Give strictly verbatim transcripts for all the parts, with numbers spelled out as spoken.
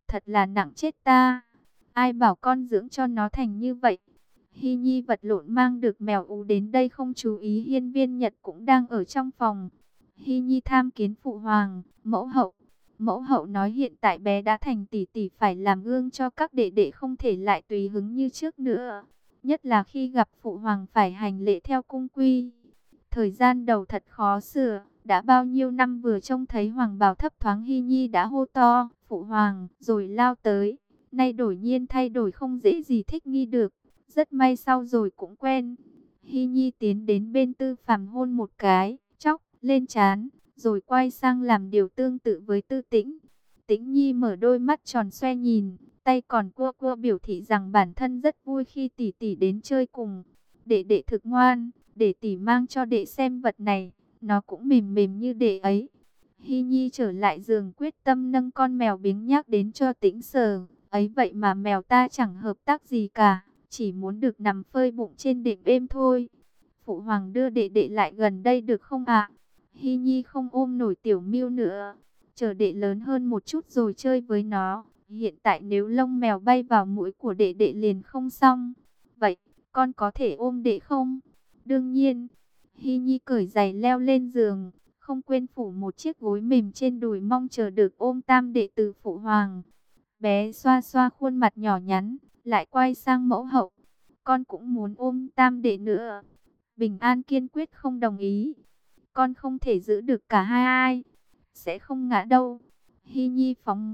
thật là nặng chết ta. Ai bảo con dưỡng cho nó thành như vậy. Hy Nhi vật lộn mang được mèo ú đến đây không chú ý Hiên Viên Nhật cũng đang ở trong phòng. Hy Nhi tham kiến phụ hoàng, mẫu hậu. Mẫu hậu nói hiện tại bé đã thành tỷ tỷ, phải làm gương cho các đệ đệ, không thể lại tùy hứng như trước nữa. Nhất là khi gặp phụ hoàng phải hành lễ theo cung quy. Thời gian đầu thật khó sửa, đã bao nhiêu năm vừa trông thấy hoàng bào thấp thoáng Hy Nhi đã hô to, phụ hoàng, rồi lao tới. Nay đổi nhiên thay đổi không dễ gì thích nghi được, rất may sau rồi cũng quen. Hy Nhi tiến đến bên Tư Phàm hôn một cái, chóc lên trán, rồi quay sang làm điều tương tự với Tư Tĩnh. Tĩnh Nhi mở đôi mắt tròn xoe nhìn, tay còn cua cua biểu thị rằng bản thân rất vui khi tỷ tỷ đến chơi cùng. Đệ đệ thực ngoan, để tỷ mang cho đệ xem vật này, nó cũng mềm mềm như đệ ấy. Hy Nhi trở lại giường quyết tâm nâng con mèo biếng nhác đến cho Tĩnh sờ. Ấy vậy mà mèo ta chẳng hợp tác gì cả, chỉ muốn được nằm phơi bụng trên đệm êm thôi. Phụ hoàng đưa đệ đệ lại gần đây được không ạ? Hy Nhi không ôm nổi Tiểu Miêu nữa, chờ đệ lớn hơn một chút rồi chơi với nó. Hiện tại nếu lông mèo bay vào mũi của đệ đệ liền không xong. Vậy, con có thể ôm đệ không? Đương nhiên. Hy Nhi cởi giày leo lên giường, không quên phủ một chiếc gối mềm trên đùi, mong chờ được ôm tam đệ từ phụ hoàng. Bé xoa xoa khuôn mặt nhỏ nhắn, lại quay sang mẫu hậu. Con cũng muốn ôm tam đệ nữa. Bình An kiên quyết không đồng ý. Con không thể giữ được cả hai ai. Sẽ không ngã đâu. Hy Nhi phóng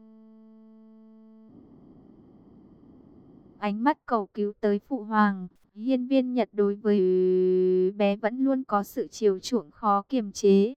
ánh mắt cầu cứu tới phụ hoàng. Hiên Viên Nhật đối với bé vẫn luôn có sự chiều chuộng khó kiềm chế.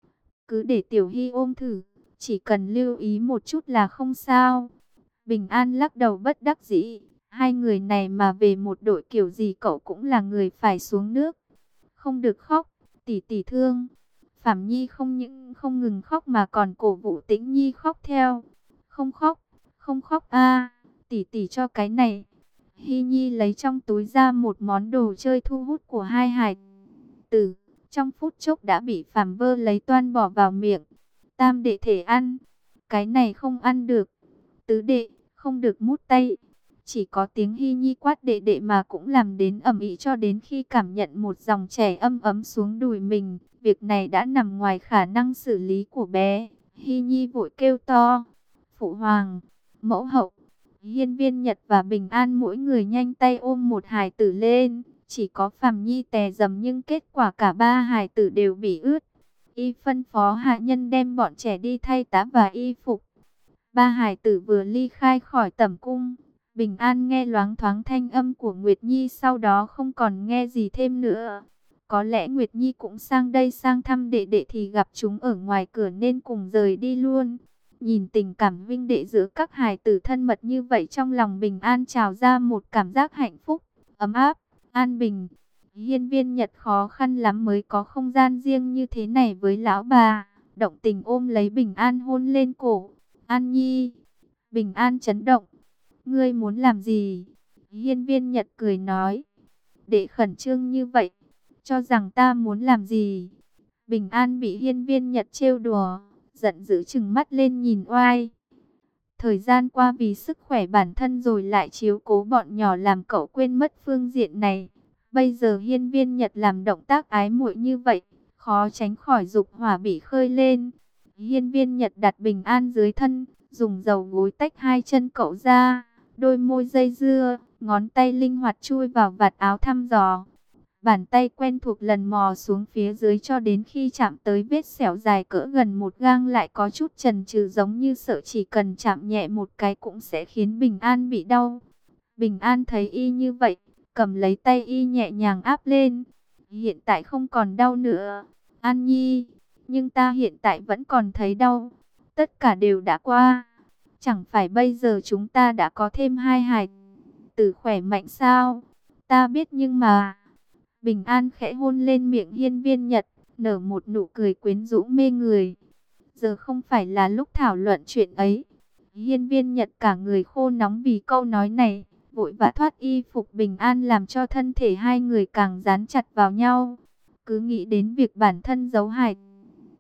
Cứ để Tiểu Hy ôm thử, chỉ cần lưu ý một chút là không sao. Bình An lắc đầu bất đắc dĩ. Hai người này mà về một đội kiểu gì cậu cũng là người phải xuống nước. Không được khóc, tỷ tỷ thương. Phạm Nhi không những không ngừng khóc mà còn cổ vũ Tĩnh Nhi khóc theo. Không khóc, không khóc a, tỷ tỷ cho cái này. Hy Nhi lấy trong túi ra một món đồ chơi thu hút của hai hài tử. Trong phút chốc đã bị Phạm Vơ lấy toan bỏ vào miệng. Tam đệ thể ăn, cái này không ăn được. Tứ đệ, không được mút tay. Chỉ có tiếng Hy Nhi quát đệ đệ mà cũng làm đến ầm ĩ, cho đến khi cảm nhận một dòng chảy âm ấm xuống đùi mình. Việc này đã nằm ngoài khả năng xử lý của bé. Hy Nhi vội kêu to, phụ hoàng, mẫu hậu. Hiên Viên Nhật và Bình An mỗi người nhanh tay ôm một hài tử lên. Chỉ có Phàm Nhi tè dầm, nhưng kết quả cả ba hài tử đều bị ướt. Y phân phó hạ nhân đem bọn trẻ đi thay tá và y phục. Ba hài tử vừa ly khai khỏi tẩm cung, Bình An nghe loáng thoáng thanh âm của Nguyệt Nhi, sau đó không còn nghe gì thêm nữa. Có lẽ Nguyệt Nhi cũng sang đây sang thăm đệ đệ thì gặp chúng ở ngoài cửa nên cùng rời đi luôn. Nhìn tình cảm vinh đệ giữa các hài tử thân mật như vậy, trong lòng Bình An trào ra một cảm giác hạnh phúc, ấm áp, an bình. Hiên Viên Nhật khó khăn lắm mới có không gian riêng như thế này với lão bà. Động tình ôm lấy Bình An hôn lên cổ. An Nhi. Bình An chấn động. Ngươi muốn làm gì? Hiên Viên Nhật cười nói. Đệ khẩn trương như vậy, cho rằng ta muốn làm gì? Bình An bị Hiên Viên Nhật trêu đùa, giận dữ trừng mắt lên nhìn oai. Thời gian qua vì sức khỏe bản thân rồi lại chiếu cố bọn nhỏ làm cậu quên mất phương diện này. Bây giờ Hiên Viên Nhật làm động tác ái muội như vậy, khó tránh khỏi dục hỏa bị khơi lên. Hiên Viên Nhật đặt Bình An dưới thân, dùng dầu gối tách hai chân cậu ra, đôi môi dây dưa, ngón tay linh hoạt chui vào vạt áo thăm dò. Bàn tay quen thuộc lần mò xuống phía dưới cho đến khi chạm tới vết sẹo dài cỡ gần một gang, lại có chút chần chừ, giống như sợ chỉ cần chạm nhẹ một cái cũng sẽ khiến Bình An bị đau. Bình An thấy y như vậy, cầm lấy tay y nhẹ nhàng áp lên. Hiện tại không còn đau nữa, An Nhi, nhưng ta hiện tại vẫn còn thấy đau. Tất cả đều đã qua. Chẳng phải bây giờ chúng ta đã có thêm hai hài tử khỏe mạnh sao? Ta biết, nhưng mà... Bình An khẽ hôn lên miệng Hiên Viên Nhật, nở một nụ cười quyến rũ mê người. Giờ không phải là lúc thảo luận chuyện ấy. Hiên Viên Nhật cả người khô nóng vì câu nói này, vội vã thoát y phục Bình An, làm cho thân thể hai người càng dán chặt vào nhau. Cứ nghĩ đến việc bản thân giấu hài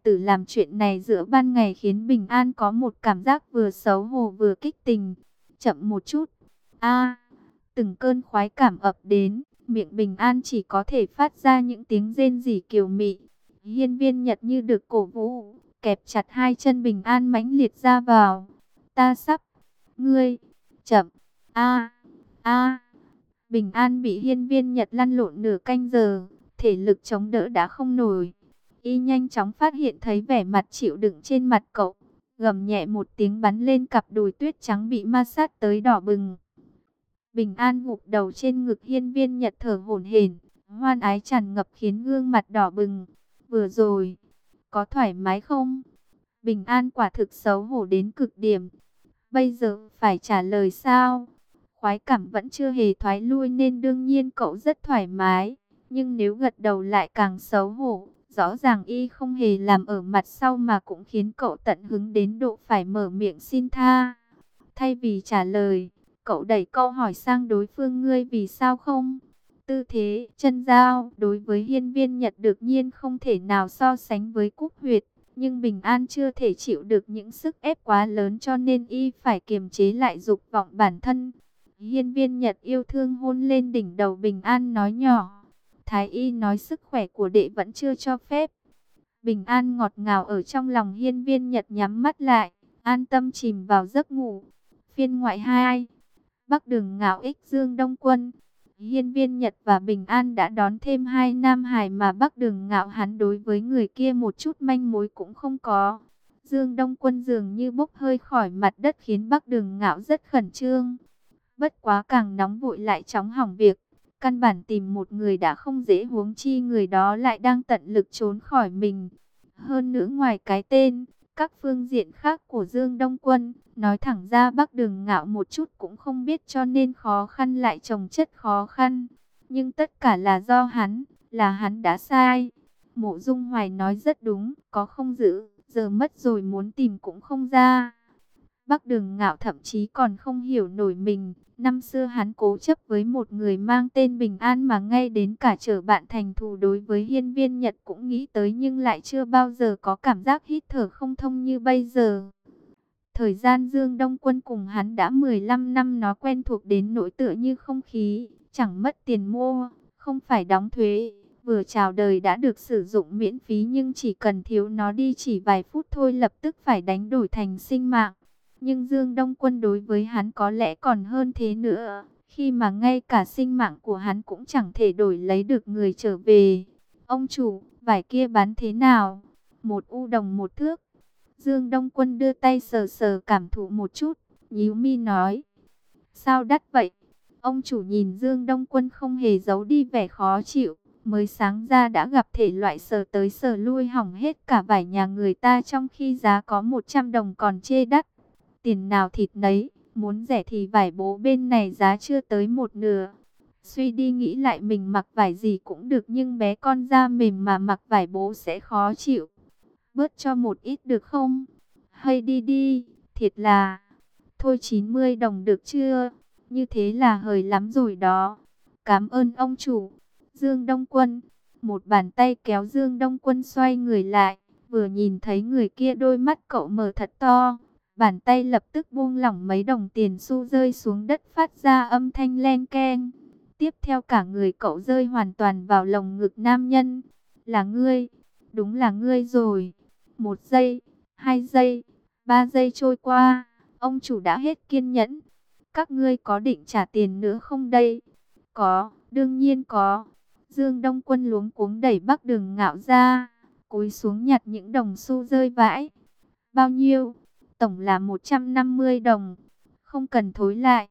tử làm chuyện này giữa ban ngày khiến Bình An có một cảm giác vừa xấu hổ vừa kích tình. Chậm một chút. A, từng cơn khoái cảm ập đến, miệng Bình An chỉ có thể phát ra những tiếng rên rỉ kiều mị. Hiên Viên Nhật như được cổ vũ, kẹp chặt hai chân Bình An mãnh liệt ra vào. Ta sắp, ngươi, chậm, a, a. Bình An bị Hiên Viên Nhật lăn lộn nửa canh giờ, thể lực chống đỡ đã không nổi. Y nhanh chóng phát hiện thấy vẻ mặt chịu đựng trên mặt cậu, gầm nhẹ một tiếng bắn lên cặp đùi tuyết trắng bị ma sát tới đỏ bừng. Bình An gục đầu trên ngực Hiên Viên Nhật thở hổn hển, hoan ái tràn ngập khiến gương mặt đỏ bừng. Vừa rồi, có thoải mái không? Bình An quả thực xấu hổ đến cực điểm. Bây giờ phải trả lời sao? Khoái cảm vẫn chưa hề thoái lui nên đương nhiên cậu rất thoải mái. Nhưng nếu gật đầu lại càng xấu hổ. Rõ ràng y không hề làm ở mặt sau mà cũng khiến cậu tận hứng đến độ phải mở miệng xin tha. Thay vì trả lời, cậu đẩy câu hỏi sang đối phương, ngươi vì sao không? Tư thế, chân dao, đối với Hiên Viên Nhật đương nhiên không thể nào so sánh với Cúc Huyệt. Nhưng Bình An chưa thể chịu được những sức ép quá lớn cho nên y phải kiềm chế lại dục vọng bản thân. Hiên Viên Nhật yêu thương hôn lên đỉnh đầu Bình An nói nhỏ. Thái y nói sức khỏe của đệ vẫn chưa cho phép. Bình An ngọt ngào ở trong lòng Hiên Viên Nhật nhắm mắt lại, an tâm chìm vào giấc ngủ. Phiên ngoại hai, Bắc Đường Ngạo ích Dương Đông Quân. Hiên Viên Nhật và Bình An đã đón thêm hai nam hài mà Bắc Đường Ngạo hắn đối với người kia một chút manh mối cũng không có. Dương Đông Quân dường như bốc hơi khỏi mặt đất khiến Bắc Đường Ngạo rất khẩn trương. Bất quá càng nóng vội lại chóng hỏng việc. Căn bản tìm một người đã không dễ, huống chi người đó lại đang tận lực trốn khỏi mình. Hơn nữa ngoài cái tên, các phương diện khác của Dương Đông Quân, nói thẳng ra Bắc Đường Ngạo một chút cũng không biết cho nên khó khăn lại chồng chất khó khăn. Nhưng tất cả là do hắn, là hắn đã sai. Mộ Dung Hoài nói rất đúng, có không giữ, giờ mất rồi muốn tìm cũng không ra. Bắc Đường Ngạo thậm chí còn không hiểu nổi mình. Năm xưa hắn cố chấp với một người mang tên Bình An mà ngay đến cả trở bạn thành thù đối với Hiên Viên Nhật cũng nghĩ tới, nhưng lại chưa bao giờ có cảm giác hít thở không thông như bây giờ. Thời gian Dương Đông Quân cùng hắn đã mười lăm năm, nó quen thuộc đến nỗi tựa như không khí, chẳng mất tiền mua, không phải đóng thuế. Vừa chào đời đã được sử dụng miễn phí, nhưng chỉ cần thiếu nó đi chỉ vài phút thôi lập tức phải đánh đổi thành sinh mạng. Nhưng Dương Đông Quân đối với hắn có lẽ còn hơn thế nữa, khi mà ngay cả sinh mạng của hắn cũng chẳng thể đổi lấy được người trở về. Ông chủ, vải kia bán thế nào? Một u đồng một thước. Dương Đông Quân đưa tay sờ sờ cảm thụ một chút, nhíu mi nói. Sao đắt vậy? Ông chủ nhìn Dương Đông Quân không hề giấu đi vẻ khó chịu. Mới sáng ra đã gặp thể loại sờ tới sờ lui hỏng hết cả vải nhà người ta, trong khi giá có một trăm đồng còn chê đắt. Tiền nào thịt nấy, muốn rẻ thì vải bố bên này giá chưa tới một nửa. Suy đi nghĩ lại mình mặc vải gì cũng được, nhưng bé con da mềm mà mặc vải bố sẽ khó chịu. Bớt cho một ít được không? Hay đi đi, thiệt là... Thôi chín mươi đồng được chưa? Như thế là hời lắm rồi đó. Cảm ơn ông chủ. Dương Đông Quân. Một bàn tay kéo Dương Đông Quân xoay người lại. Vừa nhìn thấy người kia đôi mắt cậu mở thật to. Bàn tay lập tức buông lỏng, mấy đồng tiền xu rơi xuống đất phát ra âm thanh len keng. Tiếp theo cả người cậu rơi hoàn toàn vào lồng ngực nam nhân. Là ngươi, đúng là ngươi rồi. Một giây, hai giây, ba giây trôi qua, ông chủ đã hết kiên nhẫn. Các ngươi có định trả tiền nữa không đây? Có, đương nhiên có. Dương Đông Quân luống cuống đẩy Bắc Đường Ngạo ra, cúi xuống nhặt những đồng xu rơi vãi. Bao nhiêu? Tổng là một trăm năm mươi đồng. Không cần thối lại.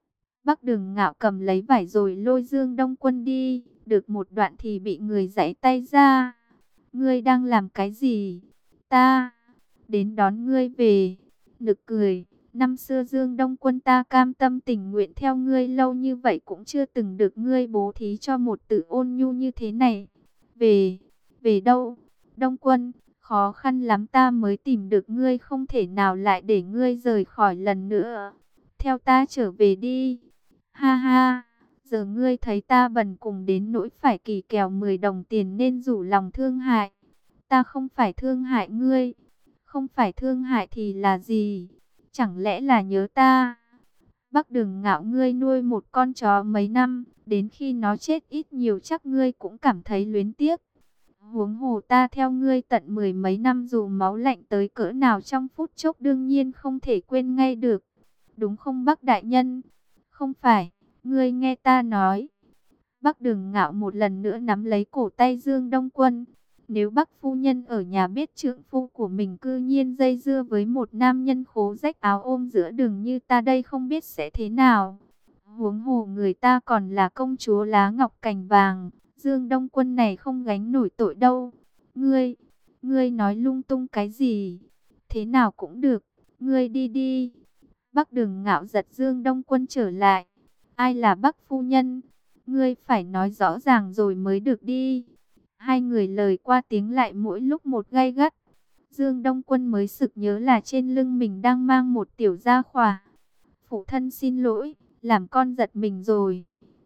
Bắc Đường Ngạo cầm lấy vải rồi lôi Dương Đông Quân đi. Được một đoạn thì bị người giãy tay ra. Ngươi đang làm cái gì? Ta đến đón ngươi về. Nực cười. Năm xưa Dương Đông Quân ta cam tâm tình nguyện theo ngươi lâu như vậy cũng chưa từng được ngươi bố thí cho một tử ôn nhu như thế này. Về, về đâu? Đông Quân, khó khăn lắm ta mới tìm được ngươi, không thể nào lại để ngươi rời khỏi lần nữa. Theo ta trở về đi. Ha ha, giờ ngươi thấy ta bần cùng đến nỗi phải kỳ kèo mười đồng tiền nên rủ lòng thương hại. Ta không phải thương hại ngươi. Không phải thương hại thì là gì? Chẳng lẽ là nhớ ta? Bắc Đường Ngạo, ngươi nuôi một con chó mấy năm, đến khi nó chết ít nhiều chắc ngươi cũng cảm thấy luyến tiếc. Huống hồ ta theo ngươi tận mười mấy năm, dù máu lạnh tới cỡ nào trong phút chốc đương nhiên không thể quên ngay được. Đúng không Bắc đại nhân? Không phải, ngươi nghe ta nói. Bắc Đường Ngạo một lần nữa nắm lấy cổ tay Dương Đông Quân. Nếu Bắc phu nhân ở nhà biết trượng phu của mình cư nhiên dây dưa với một nam nhân khố rách áo ôm giữa đường như ta đây, không biết sẽ thế nào. Huống hồ người ta còn là công chúa lá ngọc cành vàng. Dương Đông Quân này không gánh nổi tội đâu. Ngươi, ngươi nói lung tung cái gì? Thế nào cũng được, ngươi đi đi. Bắc Đường Ngạo giật Dương Đông Quân trở lại. Ai là Bắc phu nhân? Ngươi phải nói rõ ràng rồi mới được đi. Hai người lời qua tiếng lại mỗi lúc một gay gắt. Dương Đông Quân mới sực nhớ là trên lưng mình đang mang một tiểu gia khỏa. Phụ thân xin lỗi, làm con giật mình rồi.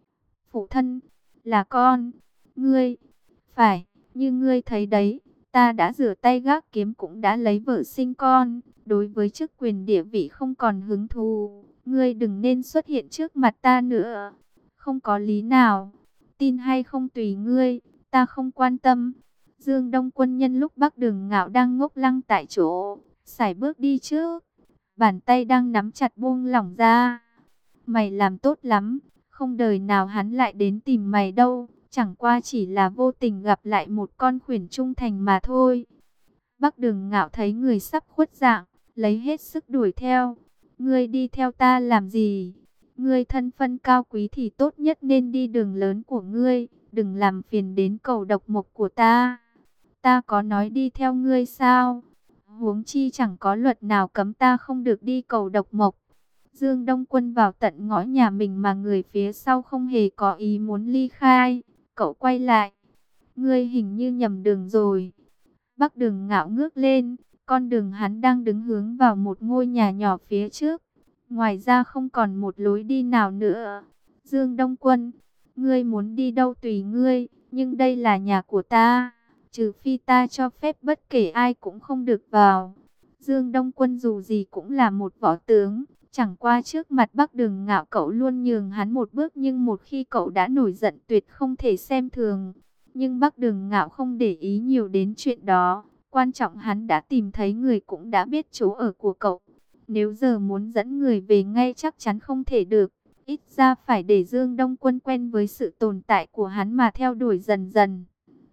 Phụ thân, là con, ngươi, phải, như ngươi thấy đấy, ta đã rửa tay gác kiếm cũng đã lấy vợ sinh con. Đối với chức quyền địa vị không còn hứng thú, ngươi đừng nên xuất hiện trước mặt ta nữa. Không có lý nào, tin hay không tùy ngươi, ta không quan tâm. Dương Đông Quân nhân lúc Bắc Đường Ngạo đang ngốc lăng tại chỗ, sải bước đi trước, bàn tay đang nắm chặt buông lỏng ra. Mày làm tốt lắm, không đời nào hắn lại đến tìm mày đâu, chẳng qua chỉ là vô tình gặp lại một con khuyển trung thành mà thôi. Bắc Đường Ngạo thấy người sắp khuất dạng, lấy hết sức đuổi theo. Ngươi đi theo ta làm gì? Ngươi thân phận cao quý thì tốt nhất nên đi đường lớn của ngươi, đừng làm phiền đến cầu độc mộc của ta. Ta có nói đi theo ngươi sao? Huống chi chẳng có luật nào cấm ta không được đi cầu độc mộc. Dương Đông Quân vào tận ngõ nhà mình mà người phía sau không hề có ý muốn ly khai. Cậu quay lại. Ngươi hình như nhầm đường rồi. Bắc Đường Ngạo ngước lên. Con đường hắn đang đứng hướng vào một ngôi nhà nhỏ phía trước. Ngoài ra không còn một lối đi nào nữa. Dương Đông Quân, ngươi muốn đi đâu tùy ngươi, nhưng đây là nhà của ta. Trừ phi ta cho phép, bất kể ai cũng không được vào. Dương Đông Quân dù gì cũng là một võ tướng. Chẳng qua trước mặt Bắc Đường Ngạo cậu luôn nhường hắn một bước, nhưng một khi cậu đã nổi giận tuyệt không thể xem thường. Nhưng Bắc Đường Ngạo không để ý nhiều đến chuyện đó. Quan trọng hắn đã tìm thấy người, cũng đã biết chỗ ở của cậu. Nếu giờ muốn dẫn người về ngay chắc chắn không thể được. Ít ra phải để Dương Đông Quân quen với sự tồn tại của hắn mà theo đuổi dần dần.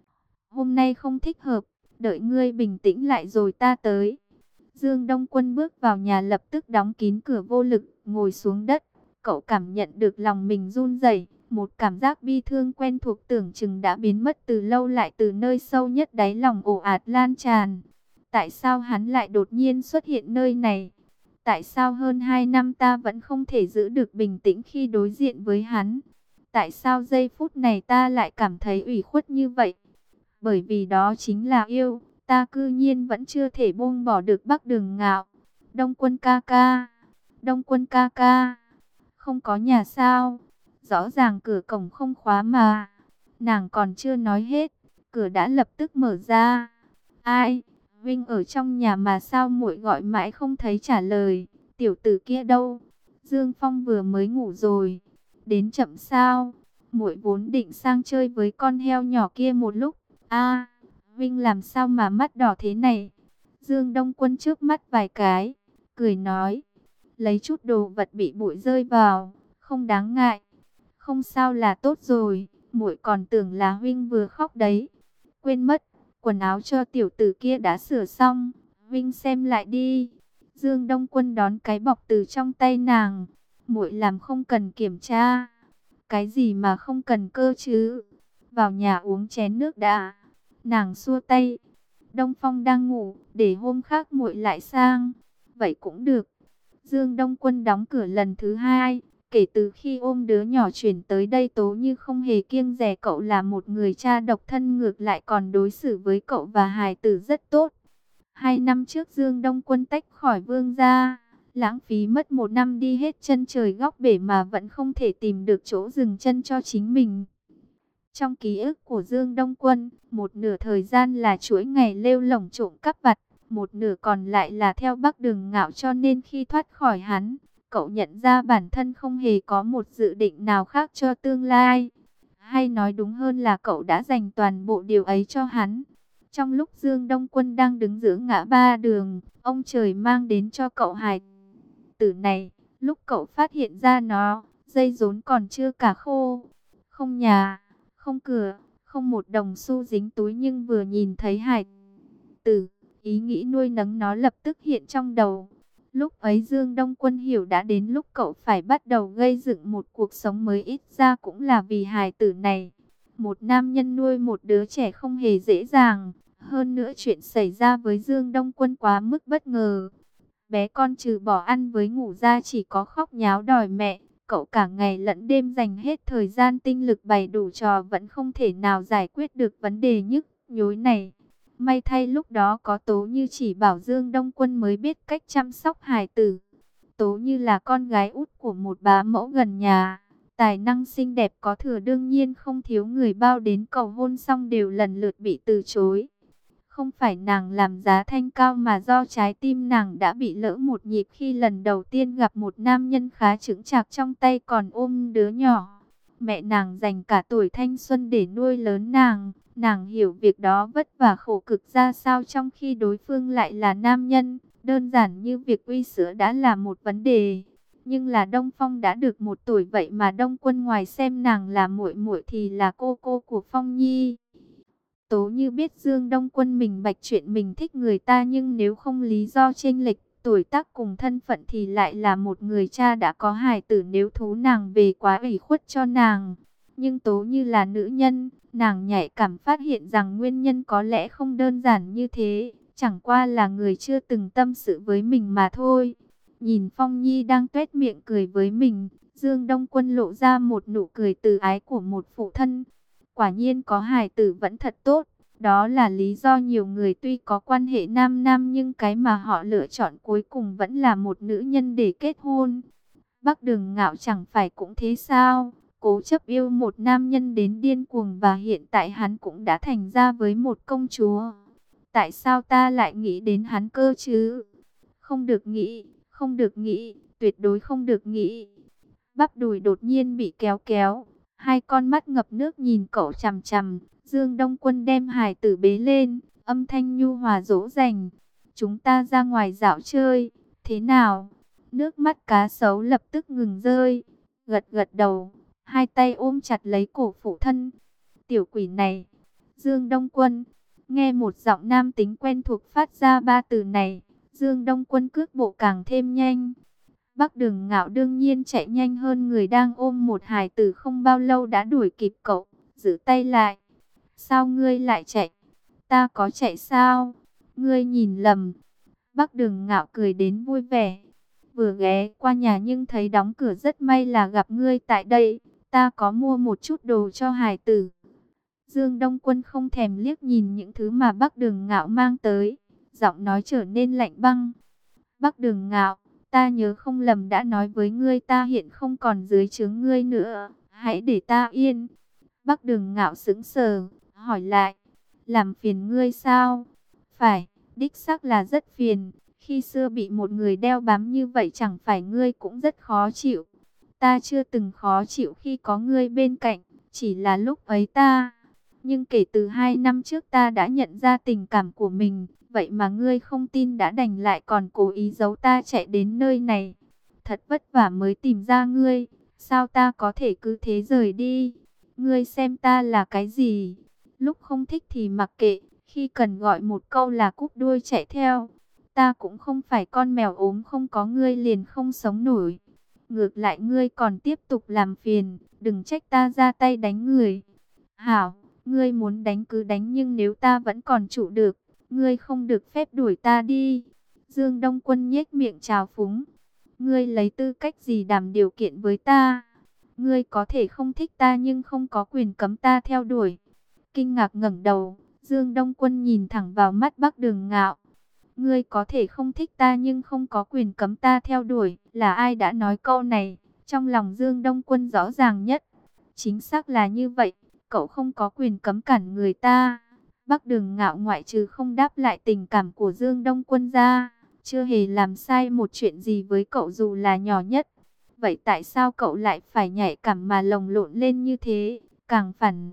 Hôm nay không thích hợp, đợi ngươi bình tĩnh lại rồi ta tới. Dương Đông Quân bước vào nhà lập tức đóng kín cửa, vô lực ngồi xuống đất. Cậu cảm nhận được lòng mình run rẩy, một cảm giác bi thương quen thuộc tưởng chừng đã biến mất từ lâu lại từ nơi sâu nhất đáy lòng ồ ạt lan tràn. Tại sao hắn lại đột nhiên xuất hiện nơi này? Tại sao hơn hai năm ta vẫn không thể giữ được bình tĩnh khi đối diện với hắn? Tại sao giây phút này ta lại cảm thấy ủy khuất như vậy? Bởi vì đó chính là yêu. Ta cư nhiên vẫn chưa thể buông bỏ được Bắc Đường Ngạo. Đông Quân ca ca, Đông Quân ca ca, không có nhà sao? Rõ ràng cửa cổng không khóa mà. Nàng còn chưa nói hết, cửa đã lập tức mở ra. Ai? Vinh ở trong nhà mà sao muội gọi mãi không thấy trả lời? Tiểu tử kia đâu? Dương Phong vừa mới ngủ rồi. Đến chậm sao? Muội vốn định sang chơi với con heo nhỏ kia một lúc. A, Vinh làm sao mà mắt đỏ thế này? Dương Đông Quân trước mắt vài cái, cười nói, lấy chút đồ vật bị bụi rơi vào, không đáng ngại. Không sao là tốt rồi, muội còn tưởng là Vinh vừa khóc đấy. Quên mất, quần áo cho tiểu tử kia đã sửa xong, Vinh xem lại đi. Dương Đông Quân đón cái bọc từ trong tay nàng, muội làm không cần kiểm tra. Cái gì mà không cần cơ chứ? Vào nhà uống chén nước đã. Nàng xua tay. Đông Phong đang ngủ, để hôm khác muội lại sang. Vậy cũng được. Dương Đông Quân đóng cửa lần thứ hai. Kể từ khi ôm đứa nhỏ chuyển tới đây, Tố Như không hề kiêng dè cậu là một người cha độc thân, ngược lại còn đối xử với cậu và hài tử rất tốt. Hai năm trước Dương Đông Quân tách khỏi Vương gia, lãng phí mất một năm đi hết chân trời góc bể mà vẫn không thể tìm được chỗ dừng chân cho chính mình. Trong ký ức của Dương Đông Quân, một nửa thời gian là chuỗi ngày lêu lổng trộm cắp vặt, một nửa còn lại là theo Bắc Đường Ngạo, cho nên khi thoát khỏi hắn, cậu nhận ra bản thân không hề có một dự định nào khác cho tương lai. Hay nói đúng hơn là cậu đã dành toàn bộ điều ấy cho hắn. Trong lúc Dương Đông Quân đang đứng giữa ngã ba đường, ông trời mang đến cho cậu hài tử này. Lúc cậu phát hiện ra nó, dây rốn còn chưa cả khô. Không nhà, không cửa, không một đồng xu dính túi, nhưng vừa nhìn thấy hài tử, ý nghĩ nuôi nấng nó lập tức hiện trong đầu. Lúc ấy Dương Đông Quân hiểu đã đến lúc cậu phải bắt đầu gây dựng một cuộc sống mới, ít ra cũng là vì hài tử này. Một nam nhân nuôi một đứa trẻ không hề dễ dàng. Hơn nữa chuyện xảy ra với Dương Đông Quân quá mức bất ngờ. Bé con trừ bỏ ăn với ngủ ra chỉ có khóc nháo đòi mẹ. Cậu cả ngày lẫn đêm dành hết thời gian tinh lực bày đủ trò vẫn không thể nào giải quyết được vấn đề nhức nhối này. May thay lúc đó có Tố Như chỉ bảo Dương Đông Quân mới biết cách chăm sóc hài tử. Tố Như là con gái út của một bá mẫu gần nhà. Tài năng xinh đẹp có thừa, đương nhiên không thiếu người bao đến cầu hôn, xong đều lần lượt bị từ chối. Không phải nàng làm giá thanh cao mà do trái tim nàng đã bị lỡ một nhịp khi lần đầu tiên gặp một nam nhân khá chững chạc, trong tay còn ôm đứa nhỏ. Mẹ nàng dành cả tuổi thanh xuân để nuôi lớn nàng. Nàng hiểu việc đó vất vả khổ cực ra sao, trong khi đối phương lại là nam nhân. Đơn giản như việc uy sữa đã là một vấn đề. Nhưng là Đông Phong đã được một tuổi, vậy mà Đông Quân ngoài xem nàng là muội muội thì là cô cô của Phong Nhi. Tố Như biết Dương Đông Quân mình bạch chuyện mình thích người ta, nhưng nếu không lý do chênh lệch tuổi tác cùng thân phận thì lại là một người cha đã có hài tử, nếu thú nàng về quá ủy khuất cho nàng. Nhưng Tố Như là nữ nhân, nàng nhạy cảm phát hiện rằng nguyên nhân có lẽ không đơn giản như thế, chẳng qua là người chưa từng tâm sự với mình mà thôi. Nhìn Phong Nhi đang tuét miệng cười với mình, Dương Đông Quân lộ ra một nụ cười từ ái của một phụ thân. Quả nhiên có hài tử vẫn thật tốt. Đó là lý do nhiều người tuy có quan hệ nam nam nhưng cái mà họ lựa chọn cuối cùng vẫn là một nữ nhân để kết hôn. Bắc Đường Ngạo chẳng phải cũng thế sao? Cố chấp yêu một nam nhân đến điên cuồng, và hiện tại hắn cũng đã thành ra với một công chúa. Tại sao ta lại nghĩ đến hắn cơ chứ? Không được nghĩ, không được nghĩ, tuyệt đối không được nghĩ. Bắp đùi đột nhiên bị kéo kéo. Hai con mắt ngập nước nhìn cậu chằm chằm. Dương Đông Quân đem hài tử bế lên, âm thanh nhu hòa dỗ dành. Chúng ta ra ngoài dạo chơi, thế nào? Nước mắt cá sấu lập tức ngừng rơi. Gật gật đầu, hai tay ôm chặt lấy cổ phụ thân. Tiểu quỷ này, Dương Đông Quân. Nghe một giọng nam tính quen thuộc phát ra ba từ này, Dương Đông Quân cước bộ càng thêm nhanh. Bắc Đường Ngạo đương nhiên chạy nhanh hơn người đang ôm một hài tử không bao lâu đã đuổi kịp cậu, giữ tay lại. Sao ngươi lại chạy? Ta có chạy sao? Ngươi nhìn lầm. Bắc Đường Ngạo cười đến vui vẻ. Vừa ghé qua nhà nhưng thấy đóng cửa, rất may là gặp ngươi tại đây. Ta có mua một chút đồ cho hài tử. Dương Đông Quân không thèm liếc nhìn những thứ mà Bắc Đường Ngạo mang tới. Giọng nói trở nên lạnh băng. Bắc Đường Ngạo, ta nhớ không lầm đã nói với ngươi ta hiện không còn dưới trướng ngươi nữa. Hãy để ta yên. Bắc Đường Ngạo sững sờ, hỏi lại. Làm phiền ngươi sao? Phải, đích xác là rất phiền. Khi xưa bị một người đeo bám như vậy chẳng phải ngươi cũng rất khó chịu. Ta chưa từng khó chịu khi có ngươi bên cạnh. Chỉ là lúc ấy ta... Nhưng kể từ hai năm trước ta đã nhận ra tình cảm của mình. Vậy mà ngươi không tin đã đành lại còn cố ý giấu ta chạy đến nơi này. Thật vất vả mới tìm ra ngươi. Sao ta có thể cứ thế rời đi? Ngươi xem ta là cái gì? Lúc không thích thì mặc kệ. Khi cần gọi một câu là cúp đuôi chạy theo. Ta cũng không phải con mèo ốm không có ngươi liền không sống nổi. Ngược lại ngươi còn tiếp tục làm phiền. Đừng trách ta ra tay đánh người. Hảo, ngươi muốn đánh cứ đánh, nhưng nếu ta vẫn còn trụ được, ngươi không được phép đuổi ta đi. Dương Đông Quân nhếch miệng trào phúng. Ngươi lấy tư cách gì đảm điều kiện với ta? Ngươi có thể không thích ta nhưng không có quyền cấm ta theo đuổi. Kinh ngạc ngẩng đầu, Dương Đông Quân nhìn thẳng vào mắt Bắc Đường Ngạo. Ngươi có thể không thích ta nhưng không có quyền cấm ta theo đuổi. Là ai đã nói câu này? Trong lòng Dương Đông Quân rõ ràng nhất. Chính xác là như vậy. cậu không có quyền cấm cản người ta. Bắc Đường Ngạo ngoại trừ không đáp lại tình cảm của Dương Đông Quân ra, chưa hề làm sai một chuyện gì với cậu dù là nhỏ nhất. Vậy tại sao cậu lại phải nhạy cảm mà lồng lộn lên như thế, càng phản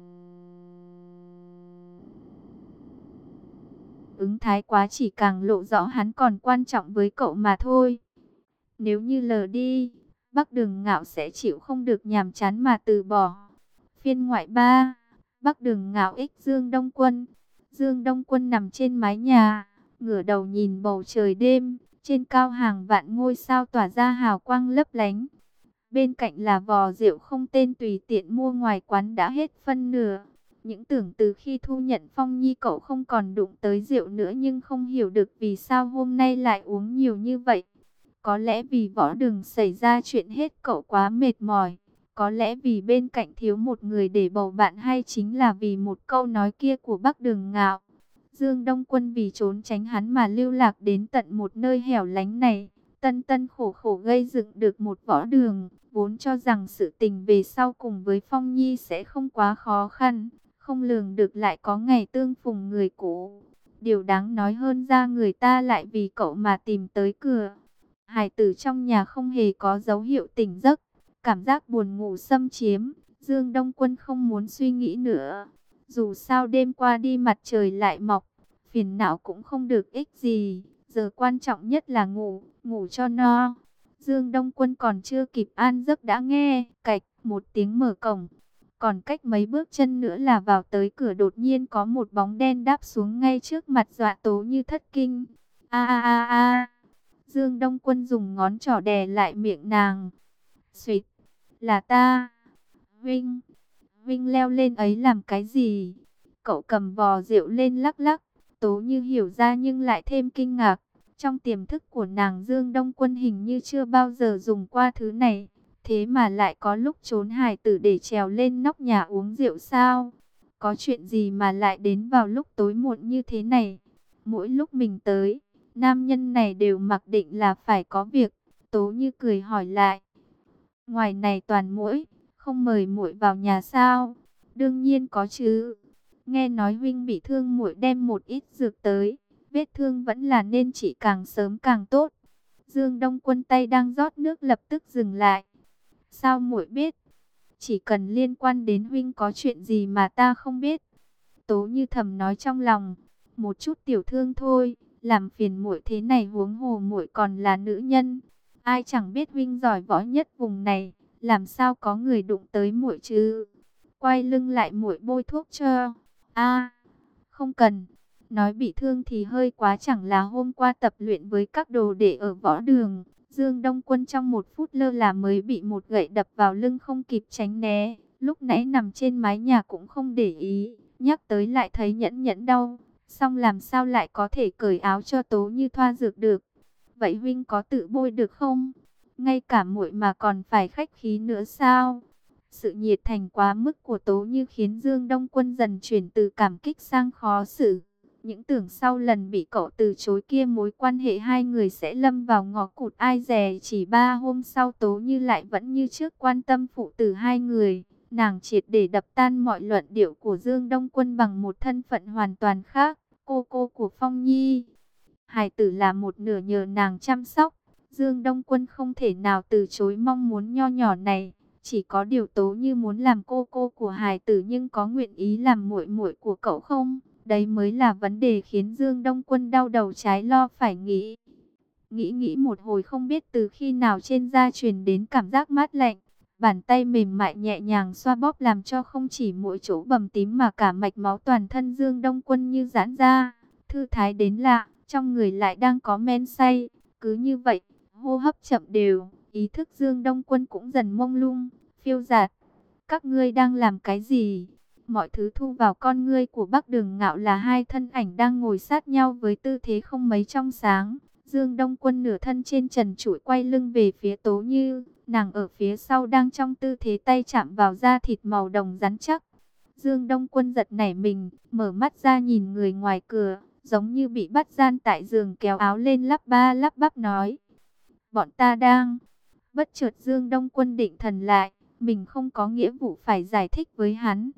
ứng thái quá chỉ càng lộ rõ hắn còn quan trọng với cậu mà thôi. Nếu như lờ đi, Bắc Đường Ngạo sẽ chịu không được nhàm chán mà từ bỏ. Phiên ngoại ba, Bắc Đường Ngạo ích Dương Đông Quân. Dương Đông Quân nằm trên mái nhà, ngửa đầu nhìn bầu trời đêm, trên cao hàng vạn ngôi sao tỏa ra hào quang lấp lánh. Bên cạnh là vò rượu không tên tùy tiện mua ngoài quán đã hết phân nửa. Những tưởng từ khi thu nhận Phong Nhi cậu không còn đụng tới rượu nữa, nhưng không hiểu được vì sao hôm nay lại uống nhiều như vậy. Có lẽ vì Võ Đường xảy ra chuyện hết cậu quá mệt mỏi. Có lẽ vì bên cạnh thiếu một người để bầu bạn, hay chính là vì một câu nói kia của Bắc Đường Ngạo. Dương Đông Quân vì trốn tránh hắn mà lưu lạc đến tận một nơi hẻo lánh này. Tân tân khổ khổ gây dựng được một Võ Đường, vốn cho rằng sự tình về sau cùng với Phong Nhi sẽ không quá khó khăn. Không lường được lại có ngày tương phùng người cũ. Điều đáng nói hơn ra người ta lại vì cậu mà tìm tới cửa. Hải tử trong nhà không hề có dấu hiệu tỉnh giấc. Cảm giác buồn ngủ xâm chiếm. Dương Đông Quân không muốn suy nghĩ nữa. Dù sao đêm qua đi mặt trời lại mọc. Phiền não cũng không được ích gì. Giờ quan trọng nhất là ngủ, ngủ cho no. Dương Đông Quân còn chưa kịp an giấc đã nghe cạch một tiếng mở cổng. Còn cách mấy bước chân nữa là vào tới cửa, đột nhiên có một bóng đen đáp xuống ngay trước mặt, dọa Tố Như thất kinh. A a a a. Dương Đông Quân dùng ngón trỏ đè lại miệng nàng. Xuyệt, là ta. Vinh, Vinh leo lên ấy làm cái gì? Cậu cầm vò rượu lên lắc lắc. Tố Như hiểu ra nhưng lại thêm kinh ngạc. Trong tiềm thức của nàng, Dương Đông Quân hình như chưa bao giờ dùng qua thứ này. Thế mà lại có lúc trốn hài tử để trèo lên nóc nhà uống rượu sao? Có chuyện gì mà lại đến vào lúc tối muộn như thế này? Mỗi lúc mình tới, nam nhân này đều mặc định là phải có việc. Tố Như cười hỏi lại. Ngoài này toàn muỗi, không mời muội vào nhà sao? Đương nhiên có chứ. Nghe nói huynh bị thương, muội đem một ít dược tới. Vết thương vẫn là nên trị càng sớm càng tốt. Dương Đông Quân tay đang rót nước lập tức dừng lại. Sao muội biết? Chỉ cần liên quan đến huynh, có chuyện gì mà ta không biết? Tố Như thầm nói trong lòng. Một chút tiểu thương thôi, làm phiền muội thế này, huống hồ muội còn là nữ nhân. Ai chẳng biết huynh giỏi võ nhất vùng này, làm sao có người đụng tới muội chứ? Quay lưng lại muội bôi thuốc cho. A, không cần. Nói bị thương thì hơi quá, chẳng là hôm qua tập luyện với các đồ đệ ở võ đường. Dương Đông Quân trong một phút lơ là mới bị một gậy đập vào lưng, không kịp tránh né. Lúc nãy nằm trên mái nhà cũng không để ý, nhắc tới lại thấy nhẫn nhẫn đau. Xong làm sao lại có thể cởi áo cho Tố Như thoa dược được? Vậy huynh có tự bôi được không? Ngay cả muội mà còn phải khách khí nữa sao? Sự nhiệt thành quá mức của Tố Như khiến Dương Đông Quân dần chuyển từ cảm kích sang khó xử. Những tưởng sau lần bị cậu từ chối kia, mối quan hệ hai người sẽ lâm vào ngõ cụt. Ai dè chỉ ba hôm sau, Tố Như lại vẫn như trước quan tâm phụ tử hai người. Nàng triệt để đập tan mọi luận điệu của Dương Đông Quân bằng một thân phận hoàn toàn khác, cô cô của Phong Nhi. Hải tử là một nửa nhờ nàng chăm sóc. Dương Đông Quân không thể nào từ chối mong muốn nho nhỏ này. Chỉ có điều Tố Như muốn làm cô cô của hải tử, nhưng có nguyện ý làm muội muội của cậu không? Đấy mới là vấn đề khiến Dương Đông Quân đau đầu trái lo phải nghĩ. Nghĩ nghĩ một hồi, không biết từ khi nào trên da truyền đến cảm giác mát lạnh. Bàn tay mềm mại nhẹ nhàng xoa bóp, làm cho không chỉ mỗi chỗ bầm tím mà cả mạch máu toàn thân Dương Đông Quân như giãn ra. Thư thái đến lạ, trong người lại đang có men say. Cứ như vậy, hô hấp chậm đều, ý thức Dương Đông Quân cũng dần mông lung, phiêu dạt. Các ngươi đang làm cái gì? Mọi thứ thu vào con ngươi của Bắc Đường Ngạo là hai thân ảnh đang ngồi sát nhau với tư thế không mấy trong sáng. Dương Đông Quân nửa thân trên trần trụi quay lưng về phía Tố Như. Nàng ở phía sau đang trong tư thế tay chạm vào da thịt màu đồng rắn chắc. Dương Đông Quân giật nảy mình, mở mắt ra nhìn người ngoài cửa, giống như bị bắt gian tại giường, kéo áo lên lắp ba lắp bắp nói. Bọn ta đang... Bất chợt Dương Đông Quân định thần lại, mình không có nghĩa vụ phải giải thích với hắn.